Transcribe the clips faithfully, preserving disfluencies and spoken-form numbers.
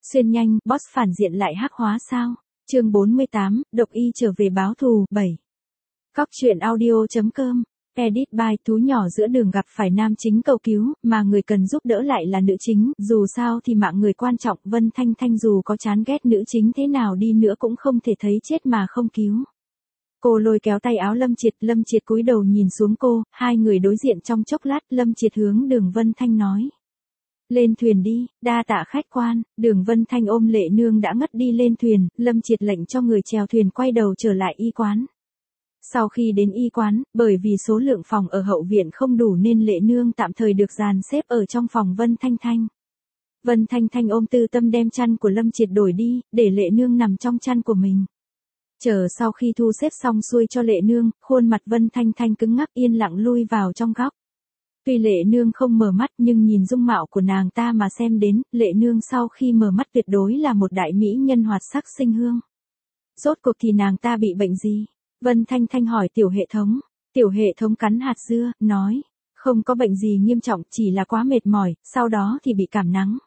Xuyên nhanh, boss phản diện lại hắc hóa sao? Chương bốn mươi tám, độc y trở về báo thù, bảy. Cóc truyện audio.com, edit by Thú nhỏ giữa đường gặp phải nam chính cầu cứu, mà người cần giúp đỡ lại là nữ chính, dù sao thì mạng người quan trọng, Vân Thanh Thanh dù có chán ghét nữ chính thế nào đi nữa cũng không thể thấy chết mà không cứu. Cô lôi kéo tay áo Lâm Triệt, Lâm Triệt cúi đầu nhìn xuống cô, hai người đối diện trong chốc lát, Lâm Triệt hướng Đường Vân Thanh nói. Lên thuyền đi, đa tạ khách quan. Đường Vân Thanh ôm Lệ Nương đã ngất đi lên thuyền, Lâm Triệt lệnh cho người chèo thuyền quay đầu trở lại y quán. Sau khi đến y quán, bởi vì số lượng phòng ở hậu viện không đủ nên Lệ Nương tạm thời được dàn xếp ở trong phòng Vân Thanh Thanh. Vân Thanh Thanh ôm Tư Tâm đem chăn của Lâm Triệt đổi đi, để Lệ Nương nằm trong chăn của mình. Chờ sau khi thu xếp xong xuôi cho Lệ Nương, khuôn mặt Vân Thanh Thanh cứng ngắc yên lặng lui vào trong góc. Tuy Lệ Nương không mở mắt nhưng nhìn dung mạo của nàng ta mà xem đến, Lệ Nương sau khi mở mắt tuyệt đối là một đại mỹ nhân hoạt sắc sinh hương. Rốt cuộc thì nàng ta bị bệnh gì? Vân Thanh Thanh hỏi tiểu hệ thống. Tiểu hệ thống cắn hạt dưa, nói, không có bệnh gì nghiêm trọng, chỉ là quá mệt mỏi, sau đó thì bị cảm nắng.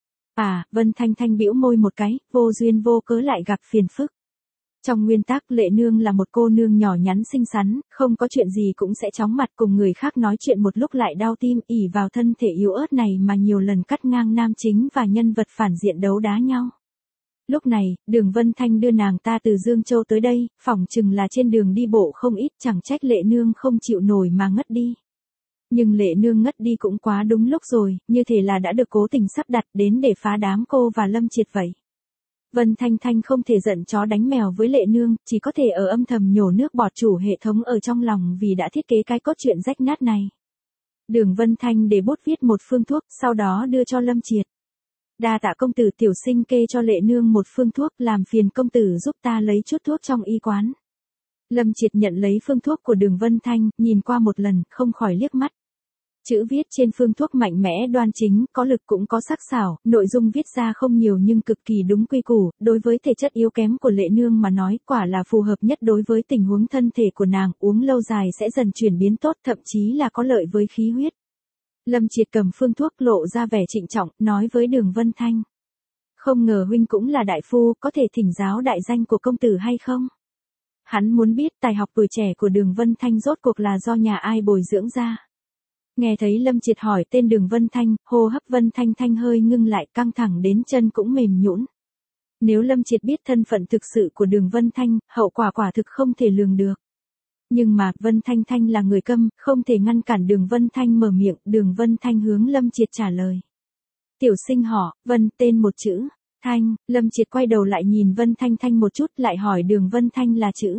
À, Vân Thanh Thanh bĩu môi một cái, vô duyên vô cớ lại gặp phiền phức. Trong nguyên tắc Lệ Nương là một cô nương nhỏ nhắn xinh xắn, không có chuyện gì cũng sẽ chóng mặt cùng người khác nói chuyện một lúc lại đau tim, ỉ vào thân thể yếu ớt này mà nhiều lần cắt ngang nam chính và nhân vật phản diện đấu đá nhau. Lúc này, Đường Vân Thanh đưa nàng ta từ Dương Châu tới đây, phỏng chừng là trên đường đi bộ không ít, chẳng trách Lệ Nương không chịu nổi mà ngất đi. Nhưng Lệ Nương ngất đi cũng quá đúng lúc rồi, như thể là đã được cố tình sắp đặt đến để phá đám cô và Lâm Triệt vậy. Vân Thanh Thanh không thể giận chó đánh mèo với Lệ Nương, chỉ có thể ở âm thầm nhổ nước bọt chủ hệ thống ở trong lòng vì đã thiết kế cái cốt truyện rách nát này. Đường Vân Thanh để bút viết một phương thuốc, sau đó đưa cho Lâm Triệt. Đa tạ công tử, tiểu sinh kê cho Lệ Nương một phương thuốc, làm phiền công tử giúp ta lấy chút thuốc trong y quán. Lâm Triệt nhận lấy phương thuốc của Đường Vân Thanh, nhìn qua một lần, không khỏi liếc mắt. Chữ viết trên phương thuốc mạnh mẽ đoan chính, có lực cũng có sắc sảo, nội dung viết ra không nhiều nhưng cực kỳ đúng quy củ, đối với thể chất yếu kém của Lệ Nương mà nói, quả là phù hợp nhất đối với tình huống thân thể của nàng, uống lâu dài sẽ dần chuyển biến tốt, thậm chí là có lợi với khí huyết. Lâm Triệt cầm phương thuốc lộ ra vẻ trịnh trọng, nói với Đường Vân Thanh. Không ngờ huynh cũng là đại phu, có thể thỉnh giáo đại danh của công tử hay không? Hắn muốn biết tài học tuổi trẻ của Đường Vân Thanh rốt cuộc là do nhà ai bồi dưỡng ra. Nghe thấy Lâm Triệt hỏi tên Đường Vân Thanh, hô hấp Vân Thanh Thanh hơi ngưng lại, căng thẳng đến chân cũng mềm nhũn. Nếu Lâm Triệt biết thân phận thực sự của Đường Vân Thanh, hậu quả quả thực không thể lường được. Nhưng mà, Vân Thanh Thanh là người câm, không thể ngăn cản Đường Vân Thanh mở miệng, Đường Vân Thanh hướng Lâm Triệt trả lời. Tiểu sinh họ, Vân, tên một chữ, Thanh, Lâm Triệt quay đầu lại nhìn Vân Thanh Thanh một chút, lại hỏi Đường Vân Thanh là chữ.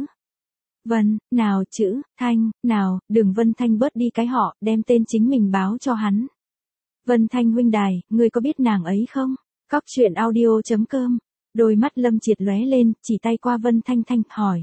Vân, nào chữ, Thanh, nào, Đường Vân Thanh bớt đi cái họ, đem tên chính mình báo cho hắn. Vân Thanh huynh đài, ngươi có biết nàng ấy không? Cóc truyện audio.com, đôi mắt Lâm Triệt lóe lên, chỉ tay qua Vân Thanh Thanh, hỏi.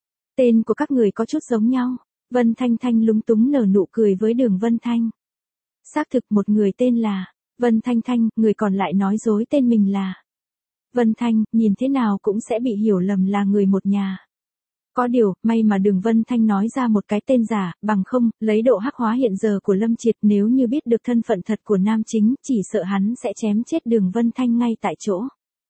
Tên của các người có chút giống nhau. Vân Thanh Thanh lúng túng nở nụ cười với Đường Vân Thanh. Xác thực một người tên là Vân Thanh Thanh, người còn lại nói dối tên mình là Vân Thanh, nhìn thế nào cũng sẽ bị hiểu lầm là người một nhà. Có điều, may mà Đường Vân Thanh nói ra một cái tên giả, bằng không, lấy độ hắc hóa hiện giờ của Lâm Triệt, nếu như biết được thân phận thật của nam chính, chỉ sợ hắn sẽ chém chết Đường Vân Thanh ngay tại chỗ.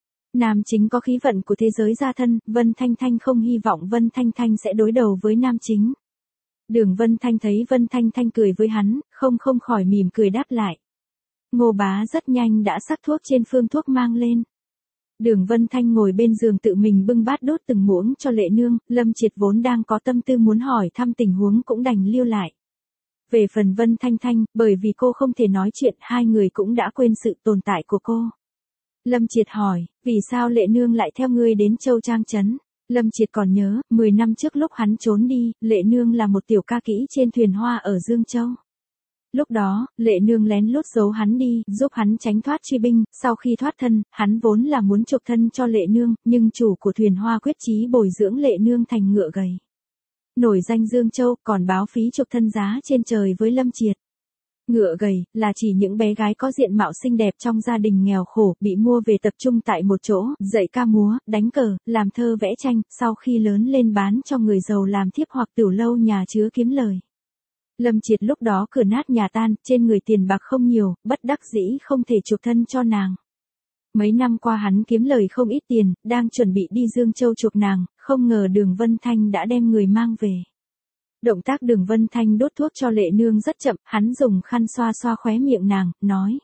Nam chính có khí vận của thế giới gia thân, Vân Thanh Thanh không hy vọng Vân Thanh Thanh sẽ đối đầu với nam chính. Đường Vân Thanh thấy Vân Thanh Thanh cười với hắn, không không khỏi mỉm cười đáp lại. Ngô bá rất nhanh đã sắc thuốc trên phương thuốc mang lên. Đường Vân Thanh ngồi bên giường tự mình bưng bát đốt từng muỗng cho Lệ Nương, Lâm Triệt vốn đang có tâm tư muốn hỏi thăm tình huống cũng đành lưu lại. Về phần Vân Thanh Thanh, bởi vì cô không thể nói chuyện, hai người cũng đã quên sự tồn tại của cô. Lâm Triệt hỏi, vì sao Lệ Nương lại theo ngươi đến Châu Trang Trấn? Lâm Triệt còn nhớ, mười năm trước lúc hắn trốn đi, Lệ Nương là một tiểu ca kỹ trên thuyền hoa ở Dương Châu. Lúc đó, Lệ Nương lén lút giấu hắn đi, giúp hắn tránh thoát truy binh, sau khi thoát thân, hắn vốn là muốn chuộc thân cho Lệ Nương, nhưng chủ của thuyền hoa quyết chí bồi dưỡng Lệ Nương thành ngựa gầy. Nổi danh Dương Châu, còn báo phí chuộc thân giá trên trời với Lâm Triệt. Ngựa gầy, là chỉ những bé gái có diện mạo xinh đẹp trong gia đình nghèo khổ, bị mua về tập trung tại một chỗ, dạy ca múa, đánh cờ, làm thơ vẽ tranh, sau khi lớn lên bán cho người giàu làm thiếp hoặc tiểu lâu nhà chứa kiếm lời. Lâm Triệt lúc đó cửa nát nhà tan, trên người tiền bạc không nhiều, bất đắc dĩ không thể chuộc thân cho nàng. Mấy năm qua hắn kiếm lời không ít tiền, đang chuẩn bị đi Dương Châu chuộc nàng, không ngờ Đường Vân Thanh đã đem người mang về. Động tác Đường Vân Thanh đốt thuốc cho Lệ Nương rất chậm, hắn dùng khăn xoa xoa khóe miệng nàng, nói.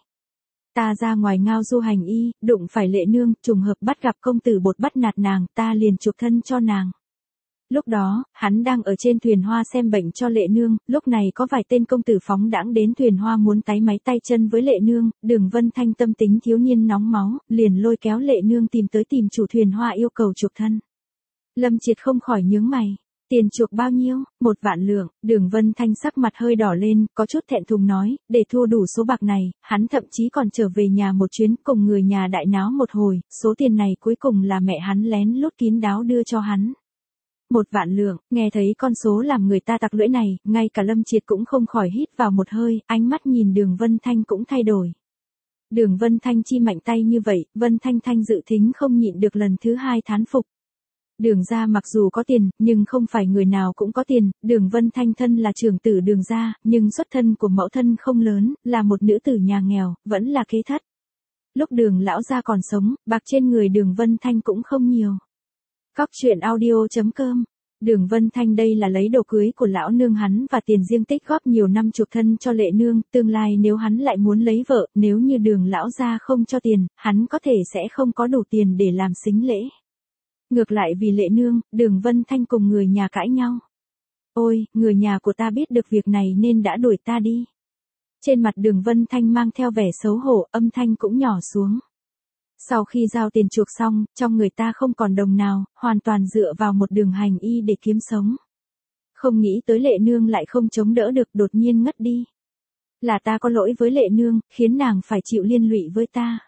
Ta ra ngoài ngao du hành y, đụng phải Lệ Nương, trùng hợp bắt gặp công tử Bột bắt nạt nàng, ta liền chuộc thân cho nàng. Lúc đó, hắn đang ở trên thuyền hoa xem bệnh cho Lệ Nương, lúc này có vài tên công tử phóng đãng đến thuyền hoa muốn táy máy tay chân với Lệ Nương, Đường Vân Thanh tâm tính thiếu niên nóng máu, liền lôi kéo Lệ Nương tìm tới tìm chủ thuyền hoa yêu cầu chuộc thân. Lâm Triệt không khỏi nhướng mày. Tiền chuộc bao nhiêu? Một vạn lượng. Đường Vân Thanh sắc mặt hơi đỏ lên, có chút thẹn thùng nói, để thua đủ số bạc này, hắn thậm chí còn trở về nhà một chuyến cùng người nhà đại náo một hồi, số tiền này cuối cùng là mẹ hắn lén lút kín đáo đưa cho hắn. Một vạn lượng, nghe thấy con số làm người ta tặc lưỡi này, ngay cả Lâm Triệt cũng không khỏi hít vào một hơi, ánh mắt nhìn Đường Vân Thanh cũng thay đổi. Đường Vân Thanh chi mạnh tay như vậy, Vân Thanh Thanh dự thính không nhịn được lần thứ hai thán phục. Đường gia mặc dù có tiền, nhưng không phải người nào cũng có tiền, Đường Vân Thanh thân là trưởng tử Đường gia, nhưng xuất thân của mẫu thân không lớn, là một nữ tử nhà nghèo, vẫn là kế thất. Lúc Đường lão gia còn sống, bạc trên người Đường Vân Thanh cũng không nhiều. Cóc truyện audio chấm com. Đường Vân Thanh đây là lấy đồ cưới của lão nương hắn và tiền riêng tích góp nhiều năm chuộc thân cho Lệ Nương, tương lai nếu hắn lại muốn lấy vợ, nếu như Đường lão gia không cho tiền, hắn có thể sẽ không có đủ tiền để làm sính lễ. Ngược lại vì Lệ Nương, Đường Vân Thanh cùng người nhà cãi nhau. Ôi, người nhà của ta biết được việc này nên đã đuổi ta đi. Trên mặt Đường Vân Thanh mang theo vẻ xấu hổ, âm thanh cũng nhỏ xuống. Sau khi giao tiền chuộc xong, trong người ta không còn đồng nào, hoàn toàn dựa vào một đường hành y để kiếm sống. Không nghĩ tới Lệ Nương lại không chống đỡ được, đột nhiên ngất đi. Là ta có lỗi với Lệ Nương, khiến nàng phải chịu liên lụy với ta.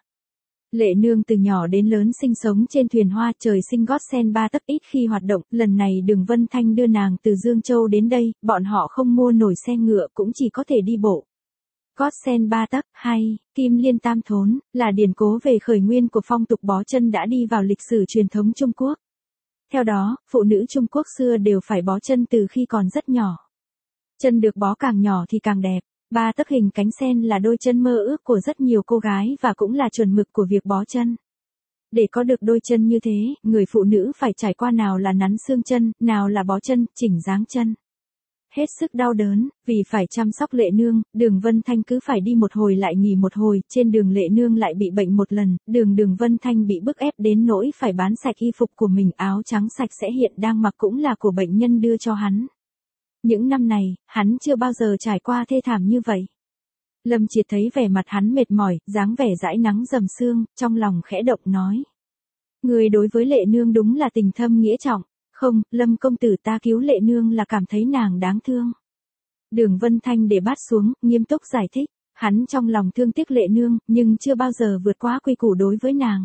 Lệ Nương từ nhỏ đến lớn sinh sống trên thuyền hoa, trời sinh gót sen ba tấc ít khi hoạt động, lần này Đường Vân Thanh đưa nàng từ Dương Châu đến đây, bọn họ không mua nổi xe ngựa cũng chỉ có thể đi bộ. Gót sen ba tấc, hay, kim liên tam thốn, là điển cố về khởi nguyên của phong tục bó chân đã đi vào lịch sử truyền thống Trung Quốc. Theo đó, phụ nữ Trung Quốc xưa đều phải bó chân từ khi còn rất nhỏ. Chân được bó càng nhỏ thì càng đẹp. Ba tấc hình cánh sen là đôi chân mơ ước của rất nhiều cô gái và cũng là chuẩn mực của việc bó chân. Để có được đôi chân như thế, người phụ nữ phải trải qua nào là nắn xương chân, nào là bó chân, chỉnh dáng chân. Hết sức đau đớn, vì phải chăm sóc Lệ Nương, Đường Vân Thanh cứ phải đi một hồi lại nghỉ một hồi, trên đường Lệ Nương lại bị bệnh một lần, đường Đường Vân Thanh bị bức ép đến nỗi phải bán sạch y phục của mình, áo trắng sạch sẽ hiện đang mặc cũng là của bệnh nhân đưa cho hắn. Những năm này, hắn chưa bao giờ trải qua thê thảm như vậy. Lâm Triệt thấy vẻ mặt hắn mệt mỏi, dáng vẻ dãi nắng dầm sương, trong lòng khẽ động nói. Người đối với Lệ Nương đúng là tình thâm nghĩa trọng. Không, Lâm công tử, ta cứu Lệ Nương là cảm thấy nàng đáng thương. Đường Vân Thanh để bát xuống, nghiêm túc giải thích. Hắn trong lòng thương tiếc Lệ Nương, nhưng chưa bao giờ vượt quá quy củ đối với nàng.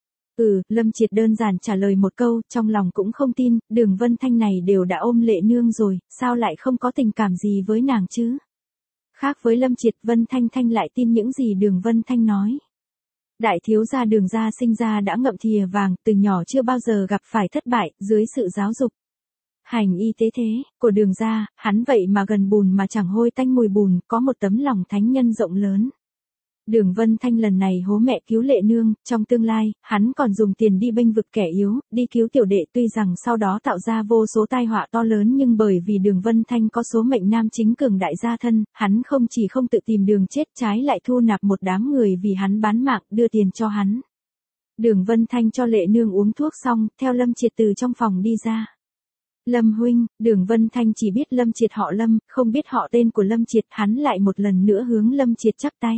Ừ, Lâm Triệt đơn giản trả lời một câu, trong lòng cũng không tin, Đường Vân Thanh này đều đã ôm Lệ Nương rồi, sao lại không có tình cảm gì với nàng chứ? Khác với Lâm Triệt, Vân Thanh Thanh lại tin những gì Đường Vân Thanh nói. Đại thiếu gia Đường gia sinh ra đã ngậm thìa vàng, từ nhỏ chưa bao giờ gặp phải thất bại, dưới sự giáo dục hành y tế thế của Đường gia, hắn vậy mà gần bùn mà chẳng hôi tanh mùi bùn, có một tấm lòng thánh nhân rộng lớn. Đường Vân Thanh lần này hố mẹ cứu Lệ Nương, trong tương lai, hắn còn dùng tiền đi bênh vực kẻ yếu, đi cứu tiểu đệ, tuy rằng sau đó tạo ra vô số tai họa to lớn nhưng bởi vì Đường Vân Thanh có số mệnh nam chính cường đại gia thân, hắn không chỉ không tự tìm đường chết, trái lại thu nạp một đám người vì hắn bán mạng, đưa tiền cho hắn. Đường Vân Thanh cho Lệ Nương uống thuốc xong, theo Lâm Triệt từ trong phòng đi ra. Lâm huynh, Đường Vân Thanh chỉ biết Lâm Triệt họ Lâm, không biết họ tên của Lâm Triệt, hắn lại một lần nữa hướng Lâm Triệt chắp tay.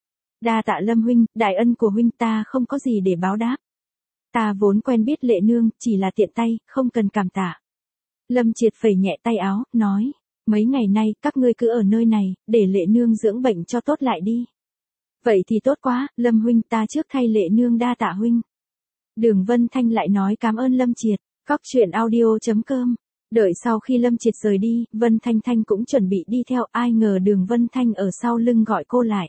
Đa tạ Lâm huynh, đại ân của huynh ta không có gì để báo đáp. Ta vốn quen biết Lệ Nương, chỉ là tiện tay, không cần cảm tạ. Lâm Triệt phẩy nhẹ tay áo, nói, mấy ngày nay, các ngươi cứ ở nơi này, để Lệ Nương dưỡng bệnh cho tốt lại đi. Vậy thì tốt quá, Lâm huynh, ta trước thay Lệ Nương đa tạ huynh. Đường Vân Thanh lại nói cảm ơn Lâm Triệt. Cóc truyện audio chấm com. Đợi sau khi Lâm Triệt rời đi, Vân Thanh Thanh cũng chuẩn bị đi theo, ai ngờ Đường Vân Thanh ở sau lưng gọi cô lại.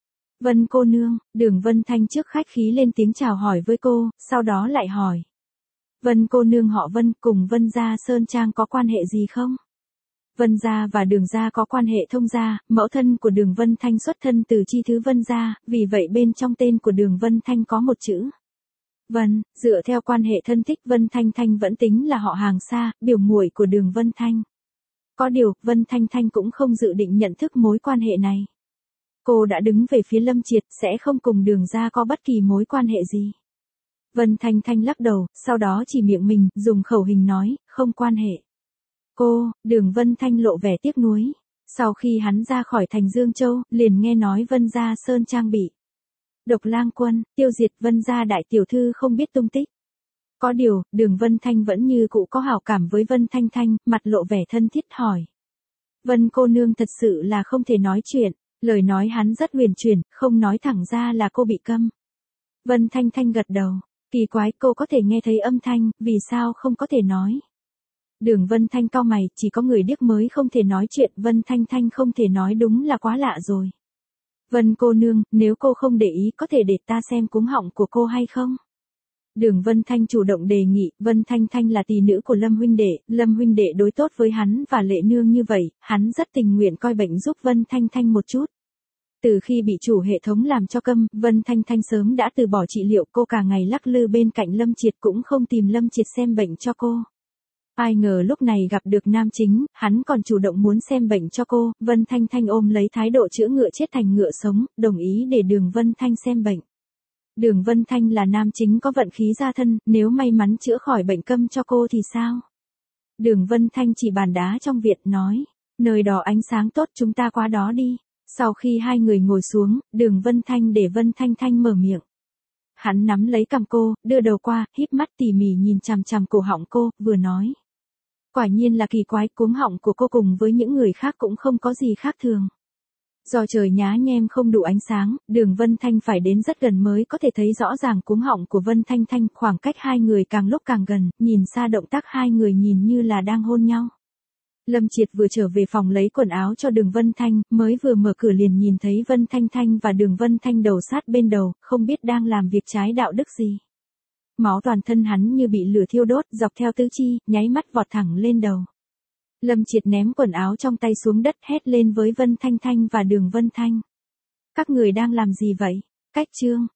Vân cô nương, Đường Vân Thanh trước khách khí lên tiếng chào hỏi với cô, sau đó lại hỏi. Vân cô nương họ Vân, cùng Vân gia Sơn Trang có quan hệ gì không? Vân gia và Đường gia có quan hệ thông gia, mẫu thân của Đường Vân Thanh xuất thân từ chi thứ Vân gia, vì vậy bên trong tên của Đường Vân Thanh có một chữ Vân, dựa theo quan hệ thân thích Vân Thanh Thanh vẫn tính là họ hàng xa, biểu muội của Đường Vân Thanh. Có điều, Vân Thanh Thanh cũng không dự định nhận thức mối quan hệ này. Cô đã đứng về phía Lâm Triệt, sẽ không cùng Đường gia có bất kỳ mối quan hệ gì. Vân Thanh Thanh lắc đầu, sau đó chỉ miệng mình, dùng khẩu hình nói, không quan hệ. Cô, Đường Vân Thanh lộ vẻ tiếc nuối. Sau khi hắn ra khỏi thành Dương Châu, liền nghe nói Vân gia sơn trang bị Độc Lang Quân tiêu diệt, Vân gia đại tiểu thư không biết tung tích. Có điều, Đường Vân Thanh vẫn như cũ có hảo cảm với Vân Thanh Thanh, mặt lộ vẻ thân thiết hỏi. Vân cô nương thật sự là không thể nói chuyện, lời nói hắn rất huyền chuyển, không nói thẳng ra là cô bị câm. Vân Thanh Thanh gật đầu, kỳ quái, cô có thể nghe thấy âm thanh, vì sao không có thể nói. Đường Vân Thanh cau mày, chỉ có người điếc mới không thể nói chuyện, Vân Thanh Thanh không thể nói đúng là quá lạ rồi. Vân cô nương, nếu cô không để ý có thể để ta xem cuống họng của cô hay không? Đường Vân Thanh chủ động đề nghị, Vân Thanh Thanh là tỷ nữ của Lâm huynh đệ, Lâm huynh đệ đối tốt với hắn và Lệ nương như vậy, hắn rất tình nguyện coi bệnh giúp Vân Thanh Thanh một chút. Từ khi bị chủ hệ thống làm cho câm, Vân Thanh Thanh sớm đã từ bỏ trị liệu, cô cả ngày lắc lư bên cạnh Lâm Triệt cũng không tìm Lâm Triệt xem bệnh cho cô. Ai ngờ lúc này gặp được nam chính, hắn còn chủ động muốn xem bệnh cho cô, Vân Thanh Thanh ôm lấy thái độ chữa ngựa chết thành ngựa sống, đồng ý để Đường Vân Thanh xem bệnh. Đường Vân Thanh là nam chính có vận khí gia thân, nếu may mắn chữa khỏi bệnh câm cho cô thì sao? Đường Vân Thanh chỉ bàn đá trong viện nói, nơi đó ánh sáng tốt, chúng ta qua đó đi. Sau khi hai người ngồi xuống, Đường Vân Thanh để Vân Thanh Thanh mở miệng. Hắn nắm lấy cằm cô, đưa đầu qua, híp mắt tỉ mỉ nhìn chằm chằm cổ họng cô, vừa nói. Quả nhiên là kỳ quái, cuống họng của cô cùng với những người khác cũng không có gì khác thường. Do trời nhá nhem không đủ ánh sáng, Đường Vân Thanh phải đến rất gần mới có thể thấy rõ ràng cuống họng của Vân Thanh Thanh, khoảng cách hai người càng lúc càng gần, nhìn xa động tác hai người nhìn như là đang hôn nhau. Lâm Triệt vừa trở về phòng lấy quần áo cho Đường Vân Thanh, mới vừa mở cửa liền nhìn thấy Vân Thanh Thanh và Đường Vân Thanh đầu sát bên đầu, không biết đang làm việc trái đạo đức gì. Máu toàn thân hắn như bị lửa thiêu đốt, dọc theo tứ chi, nháy mắt vọt thẳng lên đầu. Lâm Triệt ném quần áo trong tay xuống đất, hét lên với Vân Thanh Thanh và Đường Vân Thanh. Các người đang làm gì vậy? Cách chương